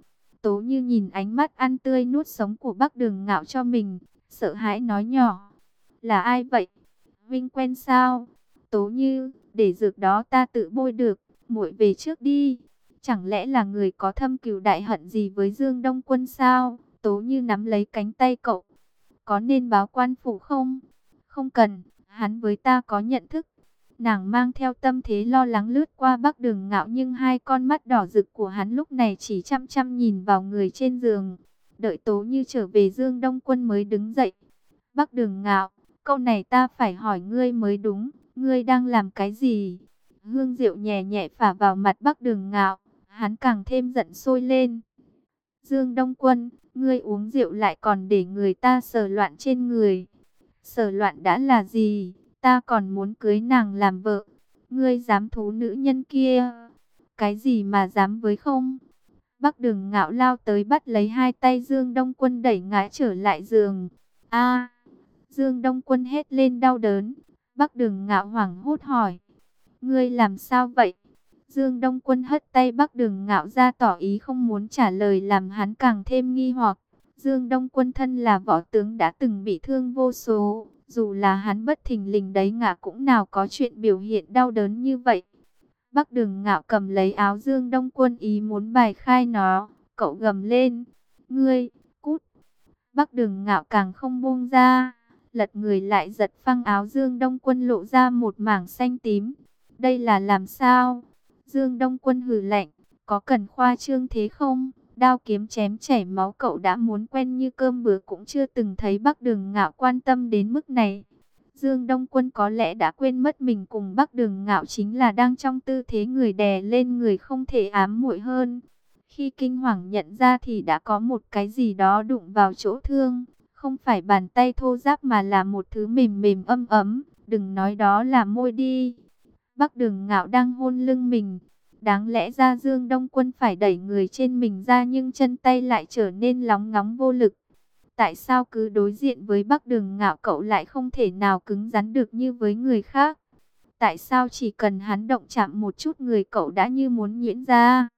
Tố Như nhìn ánh mắt ăn tươi nuốt sống của Bắc Đường Ngạo cho mình, sợ hãi nói nhỏ. Là ai vậy? Vinh quen sao? Tố Như, để dược đó ta tự bôi được, muội về trước đi. Chẳng lẽ là người có thâm cừu đại hận gì với Dương Đông Quân sao? Tố Như nắm lấy cánh tay cậu. Có nên báo quan phủ không? Không cần, hắn với ta có nhận thức. Nàng mang theo tâm thế lo lắng lướt qua Bắc Đường Ngạo, nhưng hai con mắt đỏ rực của hắn lúc này chỉ chăm chăm nhìn vào người trên giường. Đợi Tố Như trở về, Dương Đông Quân mới đứng dậy. Bắc Đường Ngạo, câu này ta phải hỏi ngươi mới đúng, ngươi đang làm cái gì? Hương rượu nhẹ nhẹ phả vào mặt Bắc Đường Ngạo, hắn càng thêm giận sôi lên. Dương Đông Quân, ngươi uống rượu lại còn để người ta sờ loạn trên người. Sờ loạn đã là gì? Ta còn muốn cưới nàng làm vợ. Ngươi dám thú nữ nhân kia? Cái gì mà dám với không? Bắc Đường Ngạo lao tới bắt lấy hai tay Dương Đông Quân đẩy ngã trở lại giường. A! Dương Đông Quân hét lên đau đớn. Bắc Đường Ngạo hoảng hốt hỏi. Ngươi làm sao vậy? Dương Đông Quân hất tay Bắc Đường Ngạo ra tỏ ý không muốn trả lời, làm hắn càng thêm nghi hoặc. Dương Đông Quân thân là võ tướng đã từng bị thương vô số. Dù là hắn bất thình lình đấy ngã cũng nào có chuyện biểu hiện đau đớn như vậy. Bắc Đường Ngạo cầm lấy áo Dương Đông Quân ý muốn bài khai nó. Cậu gầm lên. Ngươi, cút. Bắc Đường Ngạo càng không buông ra. Lật người lại giật phăng áo Dương Đông Quân, lộ ra một mảng xanh tím. Đây là làm sao? Dương Đông Quân hừ lạnh. Có cần khoa trương thế không? Đao kiếm chém chảy máu, cậu đã muốn quen như cơm bữa cũng chưa từng thấy Bắc Đường Ngạo quan tâm đến mức này. Dương Đông Quân có lẽ đã quên mất mình cùng Bắc Đường Ngạo chính là đang trong tư thế người đè lên người không thể ám muội hơn. Khi kinh hoàng nhận ra thì đã có một cái gì đó đụng vào chỗ thương. Không phải bàn tay thô ráp mà là một thứ mềm mềm ấm ấm. Đừng nói đó là môi đi. Bắc Đường Ngạo đang hôn lưng mình. Đáng lẽ ra Dương Đông Quân phải đẩy người trên mình ra, nhưng chân tay lại trở nên lóng ngóng vô lực. Tại sao cứ đối diện với Bắc Đường Ngạo cậu lại không thể nào cứng rắn được như với người khác? Tại sao chỉ cần hắn động chạm một chút người cậu đã như muốn nhuyễn ra?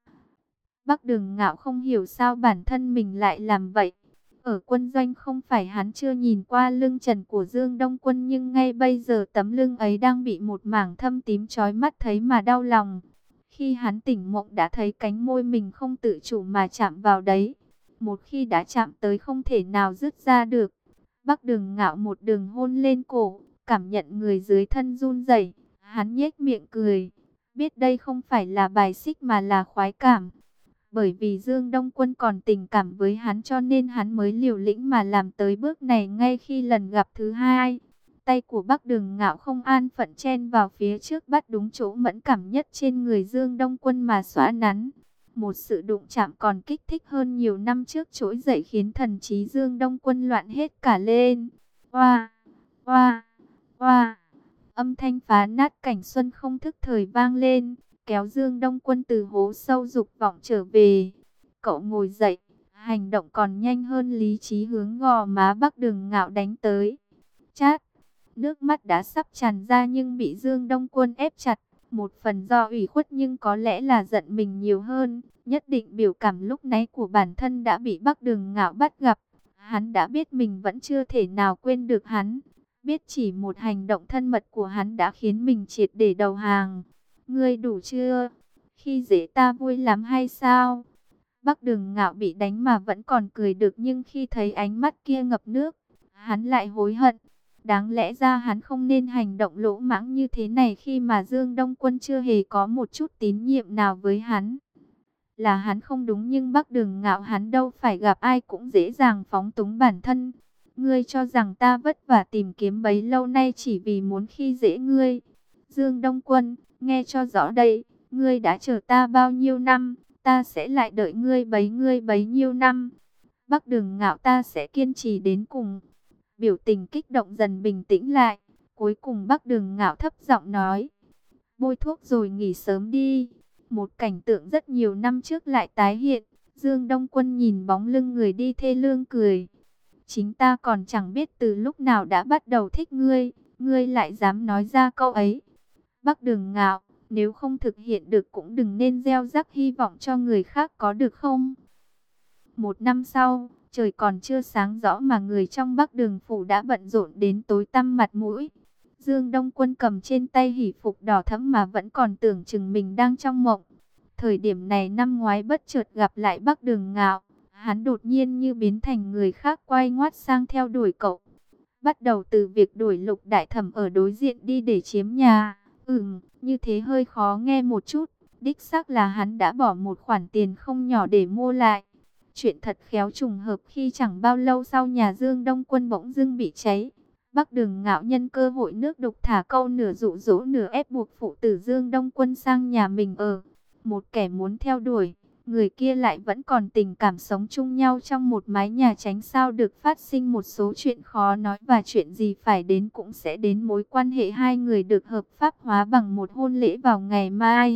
Bắc Đường Ngạo không hiểu sao bản thân mình lại làm vậy. Ở quân doanh không phải hắn chưa nhìn qua lưng trần của Dương Đông Quân, nhưng ngay bây giờ tấm lưng ấy đang bị một mảng thâm tím chói mắt thấy mà đau lòng. Khi hắn tỉnh mộng đã thấy cánh môi mình không tự chủ mà chạm vào đấy. Một khi đã chạm tới không thể nào dứt ra được. Bắc Đường Ngạo một đường hôn lên cổ, cảm nhận người dưới thân run rẩy, hắn nhếch miệng cười, biết đây không phải là bài xích mà là khoái cảm. Bởi vì Dương Đông Quân còn tình cảm với hắn cho nên hắn mới liều lĩnh mà làm tới bước này ngay khi lần gặp thứ hai. Tay của Bắc Đường Ngạo không an phận chen vào phía trước, bắt đúng chỗ mẫn cảm nhất trên người Dương Đông Quân mà xóa nắn. Một sự đụng chạm còn kích thích hơn nhiều năm trước trỗi dậy, khiến thần trí Dương Đông Quân loạn hết cả lên. Oa, oa, oa. Âm thanh phá nát cảnh xuân không thức thời vang lên, kéo Dương Đông Quân từ hố sâu dục vọng trở về. Cậu ngồi dậy, hành động còn nhanh hơn lý trí, hướng gò má Bắc Đường Ngạo đánh tới. Chát, nước mắt đã sắp tràn ra nhưng bị Dương Đông Quân ép chặt. Một phần do ủy khuất nhưng có lẽ là giận mình nhiều hơn. Nhất định biểu cảm lúc nãy của bản thân đã bị Bắc Đường Ngạo bắt gặp. Hắn đã biết mình vẫn chưa thể nào quên được hắn. Biết chỉ một hành động thân mật của hắn đã khiến mình triệt để đầu hàng. Ngươi đủ chưa? Khi dễ ta vui lắm hay sao? Bắc Đường Ngạo bị đánh mà vẫn còn cười được, nhưng khi thấy ánh mắt kia ngập nước, hắn lại hối hận. Đáng lẽ ra hắn không nên hành động lỗ mãng như thế này khi mà Dương Đông Quân chưa hề có một chút tín nhiệm nào với hắn. Là hắn không đúng, nhưng Bắc Đường Ngạo hắn đâu phải gặp ai cũng dễ dàng phóng túng bản thân. Ngươi cho rằng ta vất vả tìm kiếm bấy lâu nay chỉ vì muốn khi dễ ngươi? Dương Đông Quân, nghe cho rõ đây, ngươi đã chờ ta bao nhiêu năm, ta sẽ lại đợi ngươi bấy ngươi bấy nhiêu năm. Bắc Đường Ngạo, ta sẽ kiên trì đến cùng. Biểu tình kích động dần bình tĩnh lại, cuối cùng Bắc Đường Ngạo thấp giọng nói: bôi thuốc rồi nghỉ sớm đi. Một cảnh tượng rất nhiều năm trước lại tái hiện. Dương Đông Quân nhìn bóng lưng người đi thê lương cười. Chính ta còn chẳng biết từ lúc nào đã bắt đầu thích ngươi, ngươi lại dám nói ra câu ấy. Bắc Đường Ngạo, nếu không thực hiện được cũng đừng nên gieo rắc hy vọng cho người khác, có được không? Một năm sau, trời còn chưa sáng rõ mà người trong Bắc Đường phủ đã bận rộn đến tối tăm mặt mũi. Dương Đông Quân cầm trên tay hỷ phục đỏ thẫm mà vẫn còn tưởng chừng mình đang trong mộng. Thời điểm này năm ngoái bất chợt gặp lại Bắc Đường Ngạo, hắn đột nhiên như biến thành người khác, quay ngoắt sang theo đuổi cậu. Bắt đầu từ việc đuổi Lục Đại Thẩm ở đối diện đi để chiếm nhà. Ừm, như thế hơi khó nghe một chút. Đích xác là hắn đã bỏ một khoản tiền không nhỏ để mua lại. Chuyện thật khéo trùng hợp khi chẳng bao lâu sau nhà Dương Đông Quân bỗng dưng bị cháy. Bắc Đường Ngạo nhân cơ hội nước đục thả câu, nửa dụ dỗ nửa ép buộc phụ tử Dương Đông Quân sang nhà mình ở. Một kẻ muốn theo đuổi, người kia lại vẫn còn tình cảm sống chung nhau trong một mái nhà, tránh sao được phát sinh một số chuyện khó nói, và chuyện gì phải đến cũng sẽ đến. Mối quan hệ hai người được hợp pháp hóa bằng một hôn lễ vào ngày mai.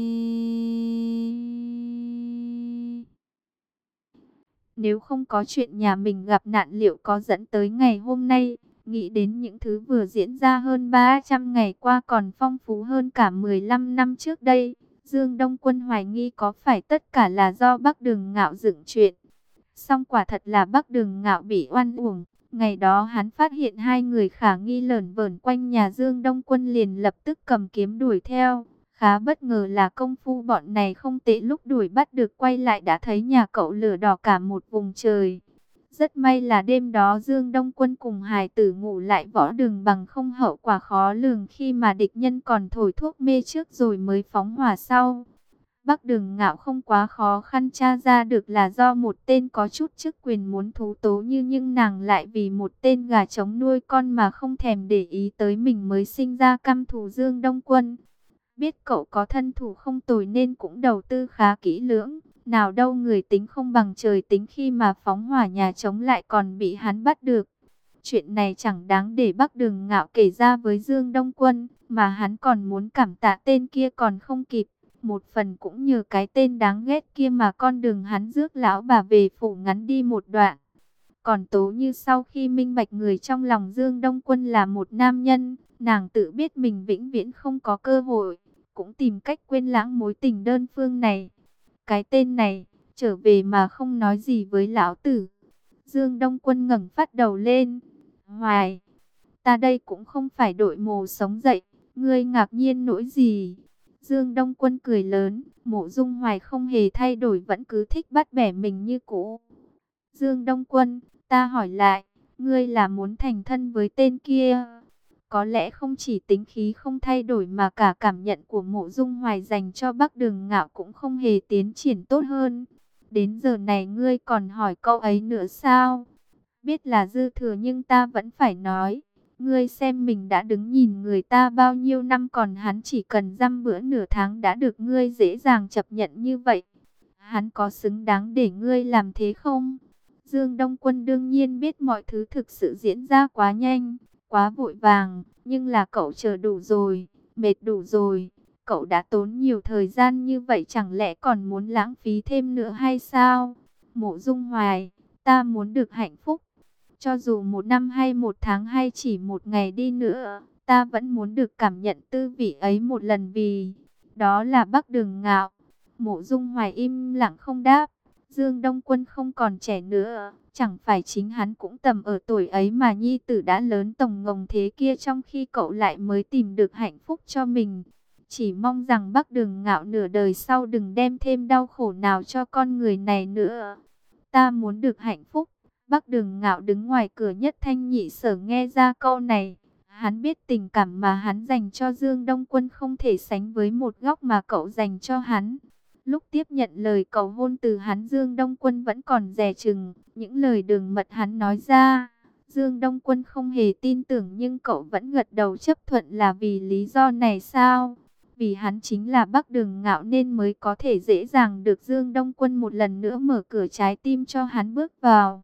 Nếu không có chuyện nhà mình gặp nạn liệu có dẫn tới ngày hôm nay? Nghĩ đến những thứ vừa diễn ra hơn ba trăm ngày qua còn phong phú hơn cả mười lăm năm trước đây, Dương Đông Quân hoài nghi có phải tất cả là do Bắc Đường Ngạo dựng chuyện. Song quả thật là Bắc Đường Ngạo bị oan uổng. Ngày đó hắn phát hiện hai người khả nghi lởn vởn quanh nhà Dương Đông Quân, liền lập tức cầm kiếm đuổi theo. Khá bất ngờ là công phu bọn này không tệ, lúc đuổi bắt được quay lại đã thấy nhà cậu lửa đỏ cả một vùng trời. Rất may là đêm đó Dương Đông Quân cùng hài tử ngủ lại võ đường, bằng không hậu quả khó lường khi mà địch nhân còn thổi thuốc mê trước rồi mới phóng hỏa sau. Bắc Đường Ngạo không quá khó khăn tra ra được là do một tên có chút chức quyền muốn thú tố như nhưng nàng lại vì một tên gà trống nuôi con mà không thèm để ý tới mình mới sinh ra căm thù Dương Đông Quân. Biết cậu có thân thủ không tồi nên cũng đầu tư khá kỹ lưỡng. Nào đâu người tính không bằng trời tính, khi mà phóng hỏa nhà trống lại còn bị hắn bắt được. Chuyện này chẳng đáng để Bắc Đường Ngạo kể ra với Dương Đông Quân, mà hắn còn muốn cảm tạ tên kia còn không kịp. Một phần cũng nhờ cái tên đáng ghét kia mà con đường hắn rước lão bà về phủ ngắn đi một đoạn. Còn Tố Như sau khi minh bạch người trong lòng Dương Đông Quân là một nam nhân, nàng tự biết mình vĩnh viễn không có cơ hội, cũng tìm cách quên lãng mối tình đơn phương này. Cái tên này, trở về mà không nói gì với lão tử. Dương Đông Quân ngẩng phát đầu lên. Hoài, ta đây cũng không phải đội mồ sống dậy, ngươi ngạc nhiên nỗi gì? Dương Đông Quân cười lớn, Mộ Dung Hoài không hề thay đổi, vẫn cứ thích bắt bẻ mình như cũ. Dương Đông Quân, ta hỏi lại, ngươi là muốn thành thân với tên kia? Có lẽ không chỉ tính khí không thay đổi mà cả cảm nhận của Mộ Dung Hoài dành cho Bắc Đường Ngạo cũng không hề tiến triển tốt hơn. Đến giờ này ngươi còn hỏi câu ấy nữa sao? Biết là dư thừa nhưng ta vẫn phải nói. Ngươi xem mình đã đứng nhìn người ta bao nhiêu năm, còn hắn chỉ cần dăm bữa nửa tháng đã được ngươi dễ dàng chấp nhận như vậy. Hắn có xứng đáng để ngươi làm thế không? Dương Đông Quân đương nhiên biết mọi thứ thực sự diễn ra quá nhanh, quá vội vàng, nhưng là cậu chờ đủ rồi, mệt đủ rồi. Cậu đã tốn nhiều thời gian như vậy, chẳng lẽ còn muốn lãng phí thêm nữa hay sao? Mộ Dung Hoài, ta muốn được hạnh phúc. Cho dù một năm hay một tháng hay chỉ một ngày đi nữa, ta vẫn muốn được cảm nhận tư vị ấy một lần, vì đó là Bắc Đường Ngạo. Mộ Dung Hoài im lặng không đáp. Dương Đông Quân không còn trẻ nữa, chẳng phải chính hắn cũng tầm ở tuổi ấy mà nhi tử đã lớn tổng ngồng thế kia, trong khi cậu lại mới tìm được hạnh phúc cho mình. Chỉ mong rằng Bắc Đường Ngạo nửa đời sau đừng đem thêm đau khổ nào cho con người này nữa. Ta muốn được hạnh phúc. Bắc Đường Ngạo đứng ngoài cửa, Nhất Thanh Nhị Sở nghe ra câu này. Hắn biết tình cảm mà hắn dành cho Dương Đông Quân không thể sánh với một góc mà cậu dành cho hắn. Lúc tiếp nhận lời cầu hôn từ hắn, Dương Đông Quân vẫn còn dè chừng. Những lời đường mật hắn nói ra, Dương Đông Quân không hề tin tưởng, nhưng cậu vẫn gật đầu chấp thuận. Là vì lý do này sao? Vì hắn chính là Bắc Đường Ngạo nên mới có thể dễ dàng được Dương Đông Quân một lần nữa mở cửa trái tim cho hắn bước vào.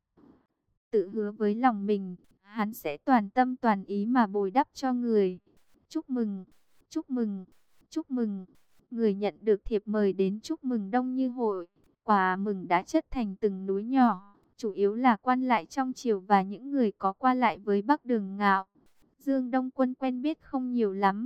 Tự hứa với lòng mình, hắn sẽ toàn tâm toàn ý mà bồi đắp cho người. Chúc mừng, chúc mừng, chúc mừng. Người nhận được thiệp mời đến chúc mừng đông như hội. Quà mừng đã chất thành từng núi nhỏ, chủ yếu là quan lại trong triều và những người có qua lại với Bắc Đường Ngạo. Dương Đông Quân quen biết không nhiều lắm,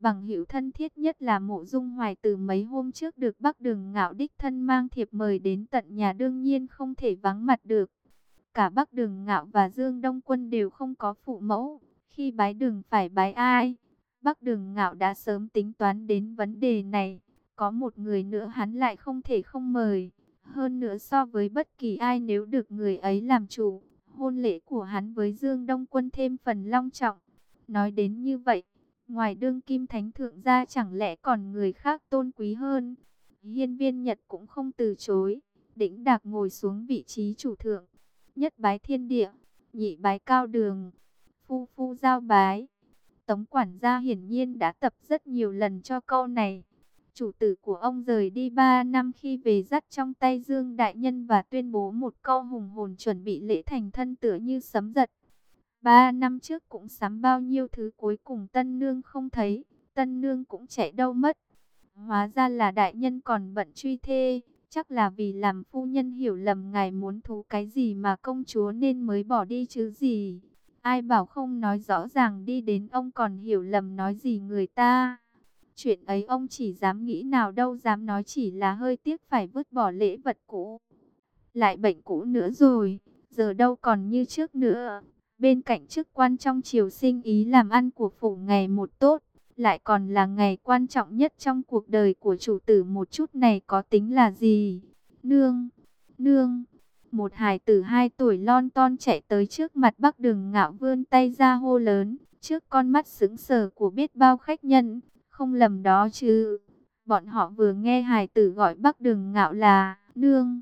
Bằng hữu thân thiết nhất là Mộ Dung Hoài, từ mấy hôm trước được Bắc Đường Ngạo đích thân mang thiệp mời đến tận nhà, đương nhiên không thể vắng mặt được. Cả Bắc Đường Ngạo và Dương Đông Quân đều không có phụ mẫu, khi bái đường phải bái ai? Bắc Đường Ngạo đã sớm tính toán đến vấn đề này, có một người nữa hắn lại không thể không mời. Hơn nữa so với bất kỳ ai, nếu được người ấy làm chủ, hôn lễ của hắn với Dương Đông Quân thêm phần long trọng. Nói đến như vậy, ngoài đương kim thánh thượng ra chẳng lẽ còn người khác tôn quý hơn? Hiên Viên Nhật cũng không từ chối, đĩnh đạc ngồi xuống vị trí chủ thượng. Nhất bái thiên địa, nhị bái cao đường, phu phu giao bái. Tống quản gia hiển nhiên đã tập rất nhiều lần cho câu này. Chủ tử của ông rời đi ba năm, khi về dắt trong tay Dương Đại Nhân và tuyên bố một câu hùng hồn, chuẩn bị lễ thành thân tựa như sấm giật. Ba năm trước cũng sắm bao nhiêu thứ, cuối cùng tân nương không thấy, tân nương cũng chạy đâu mất. Hóa ra là đại nhân còn bận truy thê, chắc là vì làm phu nhân hiểu lầm ngài muốn thú cái gì mà công chúa nên mới bỏ đi chứ gì. Ai bảo không nói rõ ràng đi đến ông còn hiểu lầm nói gì người ta. Chuyện ấy ông chỉ dám nghĩ, nào đâu dám nói, chỉ là hơi tiếc phải vứt bỏ lễ vật cũ. Lại bệnh cũ nữa rồi, giờ đâu còn như trước nữa. Bên cạnh chức quan trong triều, sinh ý làm ăn của phủ ngày một tốt, lại còn là ngày quan trọng nhất trong cuộc đời của chủ tử, một chút này có tính là gì? Nương, nương, một hài tử hai tuổi lon ton chạy tới trước mặt Bắc Đường Ngạo, vươn tay ra hô lớn, trước con mắt sững sờ của biết bao khách nhân. Không lầm đó chứ? Bọn họ vừa nghe hài tử gọi Bắc Đường Ngạo là nương,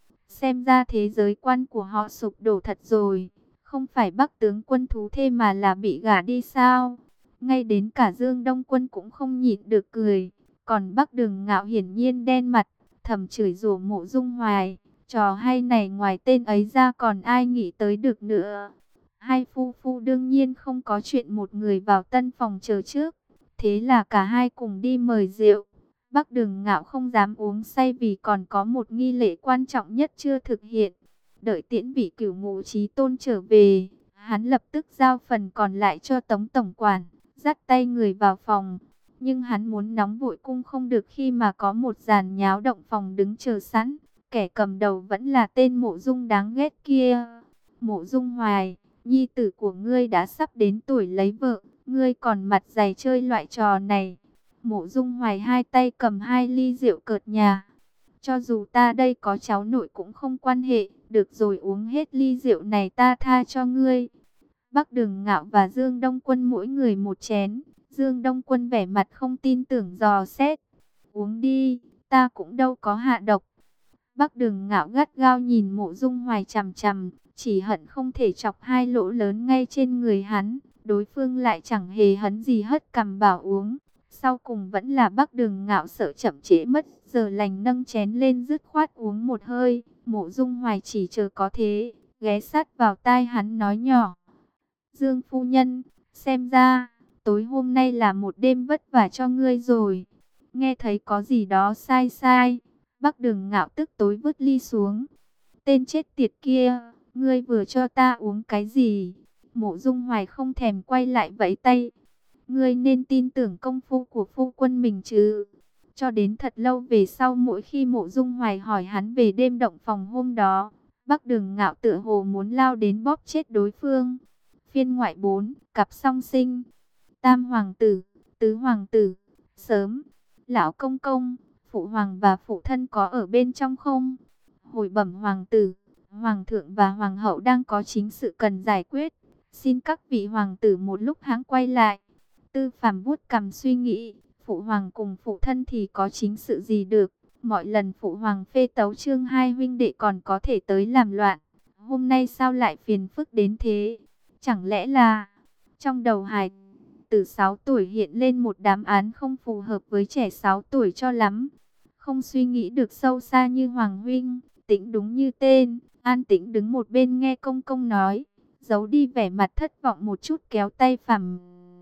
xem ra thế giới quan của họ sụp đổ thật rồi. Không phải Bắc tướng quân thú thê mà là bị gả đi sao? Ngay đến cả Dương Đông Quân cũng không nhịn được cười. Còn Bắc Đường Ngạo hiển nhiên đen mặt, thầm chửi rủa Mộ Dung Hoài. Trò hay này ngoài tên ấy ra còn ai nghĩ tới được nữa. Hai phu phu đương nhiên không có chuyện một người vào tân phòng chờ trước. Thế là cả hai cùng đi mời rượu. Bắc Đường Ngạo không dám uống say vì còn có một nghi lễ quan trọng nhất chưa thực hiện. Đợi tiễn vị Cửu Ngũ Chí Tôn trở về, hắn lập tức giao phần còn lại cho Tống tổng quản, dắt tay người vào phòng. Nhưng hắn muốn nóng vội cung không được, khi mà có một dàn nháo động phòng đứng chờ sẵn. Kẻ cầm đầu vẫn là tên Mộ Dung đáng ghét kia. Mộ Dung Hoài, nhi tử của ngươi đã sắp đến tuổi lấy vợ, ngươi còn mặt dày chơi loại trò này. Mộ Dung Hoài hai tay cầm hai ly rượu cợt nhà. Cho dù ta đây có cháu nội cũng không quan hệ, được rồi, uống hết ly rượu này ta tha cho ngươi. Bắc Đường Ngạo và Dương Đông Quân mỗi người một chén. Dương Đông Quân vẻ mặt không tin tưởng dò xét. Uống đi, ta cũng đâu có hạ độc. Bắc Đường Ngạo gắt gao nhìn Mộ Dung Hoài chằm chằm, chỉ hận không thể chọc hai lỗ lớn ngay trên người hắn. Đối phương lại chẳng hề hấn gì, hất cằm bảo uống. Sau cùng vẫn là Bắc Đường Ngạo sợ chậm trễ mất giờ lành, nâng chén lên dứt khoát uống một hơi. Mộ Dung Hoài chỉ chờ có thế, ghé sát vào tai hắn nói nhỏ: Dương phu nhân, xem ra tối hôm nay là một đêm vất vả cho ngươi rồi. Nghe thấy có gì đó sai sai, Bắc Đường Ngạo tức tối vứt ly xuống. Tên chết tiệt kia, ngươi vừa cho ta uống cái gì? Mộ Dung Hoài không thèm quay lại vẫy tay. Ngươi nên tin tưởng công phu của phu quân mình chứ. Cho đến thật lâu về sau, mỗi khi Mộ Dung Hoài hỏi hắn về đêm động phòng hôm đó, Bắc Đường Ngạo tựa hồ muốn lao đến bóp chết đối phương. Phiên ngoại bốn, cặp song sinh. Tam hoàng tử, tứ hoàng tử, sớm. Lão công công, phụ hoàng và phụ thân có ở bên trong không? Hồi bẩm hoàng tử, hoàng thượng và hoàng hậu đang có chính sự cần giải quyết. Xin các vị hoàng tử một lúc hãng quay lại. Tư Phàm vuốt cằm suy nghĩ, phụ hoàng cùng phụ thân thì có chính sự gì được? Mọi lần phụ hoàng phê tấu chương hai huynh đệ còn có thể tới làm loạn. Hôm nay sao lại phiền phức đến thế? Chẳng lẽ là trong đầu hài tử sáu tuổi hiện lên một đám án không phù hợp với trẻ sáu tuổi cho lắm. Không suy nghĩ được sâu xa như hoàng huynh, Tĩnh đúng như tên. An Tĩnh đứng một bên nghe công công nói, giấu đi vẻ mặt thất vọng một chút, kéo tay Phàm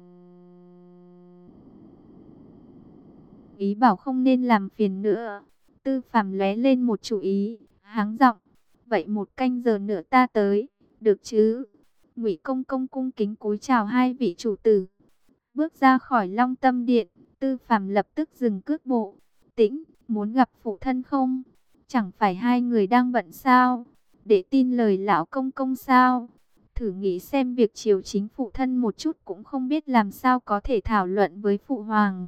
ý bảo không nên làm phiền nữa. Tư Phàm lóe lên một chủ ý, háng giọng: vậy một canh giờ nữa ta tới, được chứ? Ngụy công công cung kính cúi chào hai vị chủ tử. Bước ra khỏi Long Tâm Điện, Tư Phàm lập tức dừng cước bộ. Tĩnh, muốn gặp phụ thân không? Chẳng phải hai người đang bận sao? Để tin lời lão công công sao? Thử nghĩ xem, việc chiều chính phụ thân một chút cũng không biết, làm sao có thể thảo luận với phụ hoàng.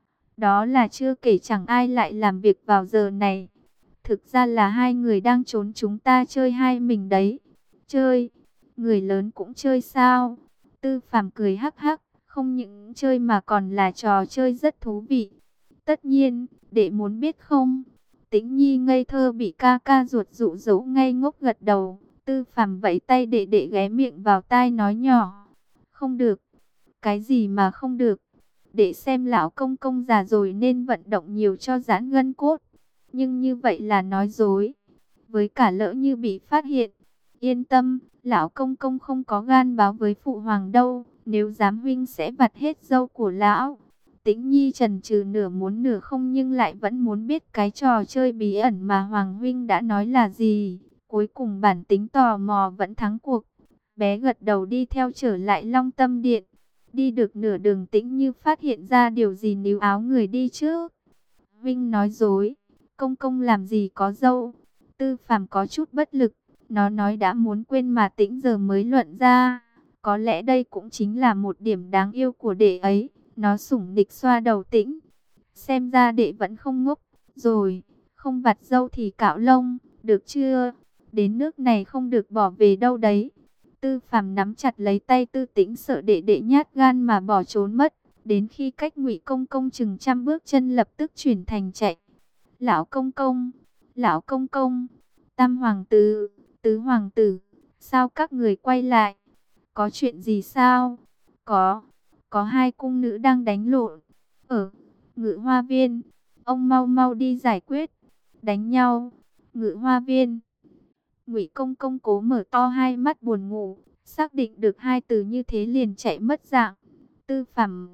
Đó là chưa kể chẳng ai lại làm việc vào giờ này. Thực ra là hai người đang trốn chúng ta chơi hai mình đấy. Chơi? Người lớn cũng chơi sao? Tư Phàm cười hắc hắc, không những chơi mà còn là trò chơi rất thú vị. Tất nhiên, đệ muốn biết không? Tĩnh Nhi ngây thơ bị ca ca ruột dụ dỗ ngây ngốc gật đầu. Tư Phàm vẫy tay để đệ ghé miệng vào tai nói nhỏ. Không được. Cái gì mà không được? Để xem lão công công già rồi nên vận động nhiều cho giãn gân cốt. Nhưng như vậy là nói dối. Với cả lỡ như bị phát hiện. Yên tâm, lão công công không có gan báo với phụ hoàng đâu. Nếu dám huynh sẽ vặt hết râu của lão. Tĩnh Nhi chần chừ nửa muốn nửa không, nhưng lại vẫn muốn biết cái trò chơi bí ẩn mà Hoàng huynh đã nói là gì. Cuối cùng bản tính tò mò vẫn thắng cuộc. Bé gật đầu đi theo trở lại Long Tâm Điện. Đi được nửa đường, Tĩnh Như phát hiện ra điều gì, níu áo người đi trước. Huynh nói dối, công công làm gì có dâu. Tư Phàm có chút bất lực. Nó nói đã muốn quên mà Tĩnh giờ mới luận ra. Có lẽ đây cũng chính là một điểm đáng yêu của đệ ấy. Nó sủng nịch xoa đầu Tĩnh. Xem ra đệ vẫn không ngốc. Rồi, không vặt dâu thì cạo lông, được chưa? Đến nước này không được bỏ về đâu đấy. Tư Phàm nắm chặt lấy tay Tư Tĩnh, sợ đệ đệ nhát gan mà bỏ trốn mất. Đến khi cách Ngụy công công chừng trăm bước chân, lập tức chuyển thành chạy. Lão công công, lão công công, Tam hoàng tử, tứ hoàng tử, sao các người quay lại? Có chuyện gì sao? Có, có hai cung nữ đang đánh lộn ở Ngự Hoa Viên. Ông mau mau đi giải quyết. Đánh nhau? Ngự Hoa Viên? Ngụy công công cố mở to hai mắt buồn ngủ, xác định được hai từ như thế liền chạy mất dạng. Tư Phàm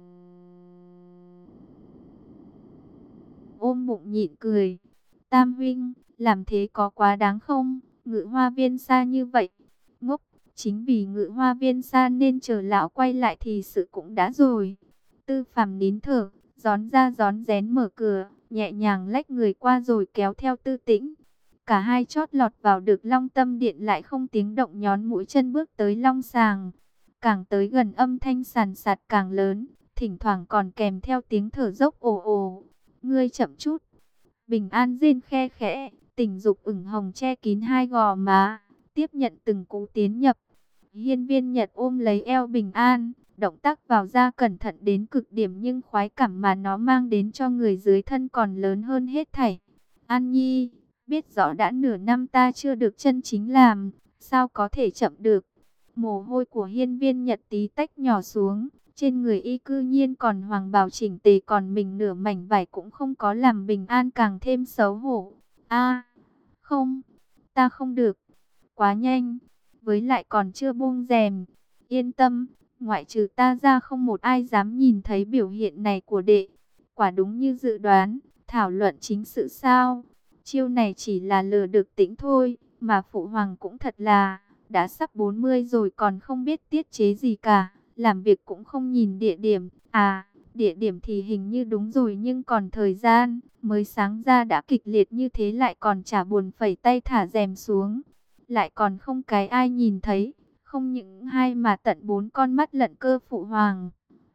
ôm bụng nhịn cười. Tam huynh, làm thế có quá đáng không? Ngự Hoa Viên xa như vậy. Ngốc, chính vì Ngự Hoa Viên xa nên chờ lão quay lại thì sự cũng đã rồi. Tư Phàm nín thở, rón ra rón rén mở cửa, nhẹ nhàng lách người qua rồi kéo theo Tư Tĩnh. Cả hai chót lọt vào được Long Tâm Điện, lại không tiếng động nhón mũi chân bước tới Long Sàng. Càng tới gần, âm thanh sàn sạt càng lớn, thỉnh thoảng còn kèm theo tiếng thở dốc ồ ồ. Ngươi chậm chút. Bình An rên khe khẽ, tình dục ửng hồng che kín hai gò má, tiếp nhận từng cú tiến nhập. Hiên Viên Nhật ôm lấy eo Bình An, động tác vào ra cẩn thận đến cực điểm, nhưng khoái cảm mà nó mang đến cho người dưới thân còn lớn hơn hết thảy. An Nhi, biết rõ đã nửa năm ta chưa được chân chính làm, sao có thể chậm được. Mồ hôi của Hiên Viên Nhật tí tách nhỏ xuống, trên người y cư nhiên còn hoàng bào chỉnh tề, còn mình nửa mảnh vải cũng không có, làm Bình An càng thêm xấu hổ. A, không, ta không được, quá nhanh, với lại còn chưa buông rèm. Yên tâm, ngoại trừ ta ra không một ai dám nhìn thấy biểu hiện này của đệ. Quả đúng như dự đoán, thảo luận chính sự sao? Chiêu này chỉ là lừa được Tĩnh thôi, mà phụ hoàng cũng thật là đã sắp bốn mươi rồi còn không biết tiết chế gì cả, làm việc cũng không nhìn địa điểm. À, địa điểm thì hình như đúng rồi, nhưng còn thời gian, mới sáng ra đã kịch liệt như thế, lại còn chả buồn phẩy tay thả rèm xuống, lại còn không cái ai nhìn thấy, không những hai mà tận bốn con mắt lận cơ phụ hoàng.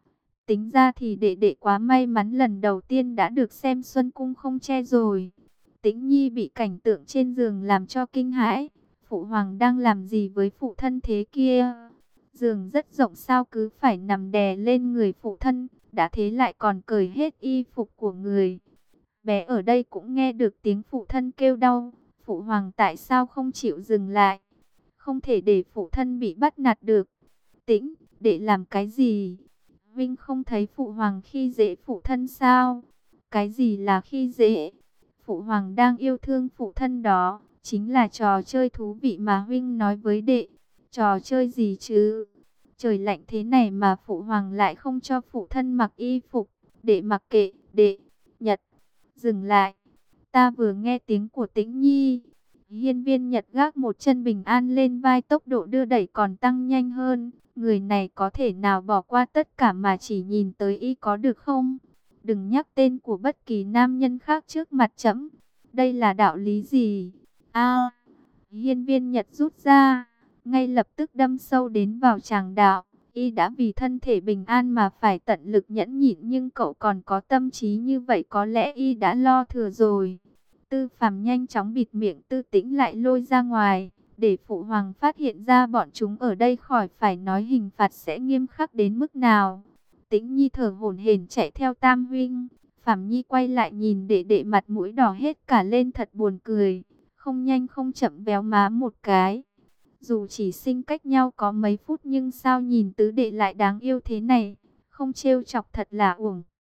Tính ra thì đệ đệ quá may mắn, lần đầu tiên đã được xem Xuân Cung không che rồi. Tĩnh Nhi bị cảnh tượng trên giường làm cho kinh hãi. Phụ hoàng đang làm gì với phụ thân thế kia? Giường rất rộng sao cứ phải nằm đè lên người phụ thân, đã thế lại còn cởi hết y phục của người. Bé ở đây cũng nghe được tiếng phụ thân kêu đau. Phụ hoàng tại sao không chịu dừng lại? Không thể để phụ thân bị bắt nạt được. Tĩnh, để làm cái gì? Vinh không thấy phụ hoàng khi dễ phụ thân sao? Cái gì là khi dễ? Phụ hoàng đang yêu thương phụ thân đó, chính là trò chơi thú vị mà huynh nói với đệ. Trò chơi gì chứ? Trời lạnh thế này mà phụ hoàng lại không cho phụ thân mặc y phục. Đệ mặc kệ, đệ. Nhật, dừng lại. Ta vừa nghe tiếng của Tĩnh Nhi. Hiên Viên Nhật gác một chân Bình An lên vai, tốc độ đưa đẩy còn tăng nhanh hơn. Người này có thể nào bỏ qua tất cả mà chỉ nhìn tới y có được không? Đừng nhắc tên của bất kỳ nam nhân khác trước mặt trẫm. Đây là đạo lý gì? A, hiên viên Nhật rút ra, ngay lập tức đâm sâu đến vào tràng đạo. Y đã vì thân thể bình an mà phải tận lực nhẫn nhịn, nhưng cậu còn có tâm trí như vậy, có lẽ y đã lo thừa rồi. Tư Phàm nhanh chóng bịt miệng Tư Tĩnh lại lôi ra ngoài, để phụ hoàng phát hiện ra bọn chúng ở đây, khỏi phải nói hình phạt sẽ nghiêm khắc đến mức nào. Tĩnh Nhi thở hổn hển chạy theo Tam huynh. Phàm Nhi quay lại nhìn đệ đệ, mặt mũi đỏ hết cả lên, thật buồn cười, không nhanh không chậm véo má một cái. Dù chỉ sinh cách nhau có mấy phút nhưng sao nhìn tứ đệ lại đáng yêu thế này, không trêu chọc thật là uổng.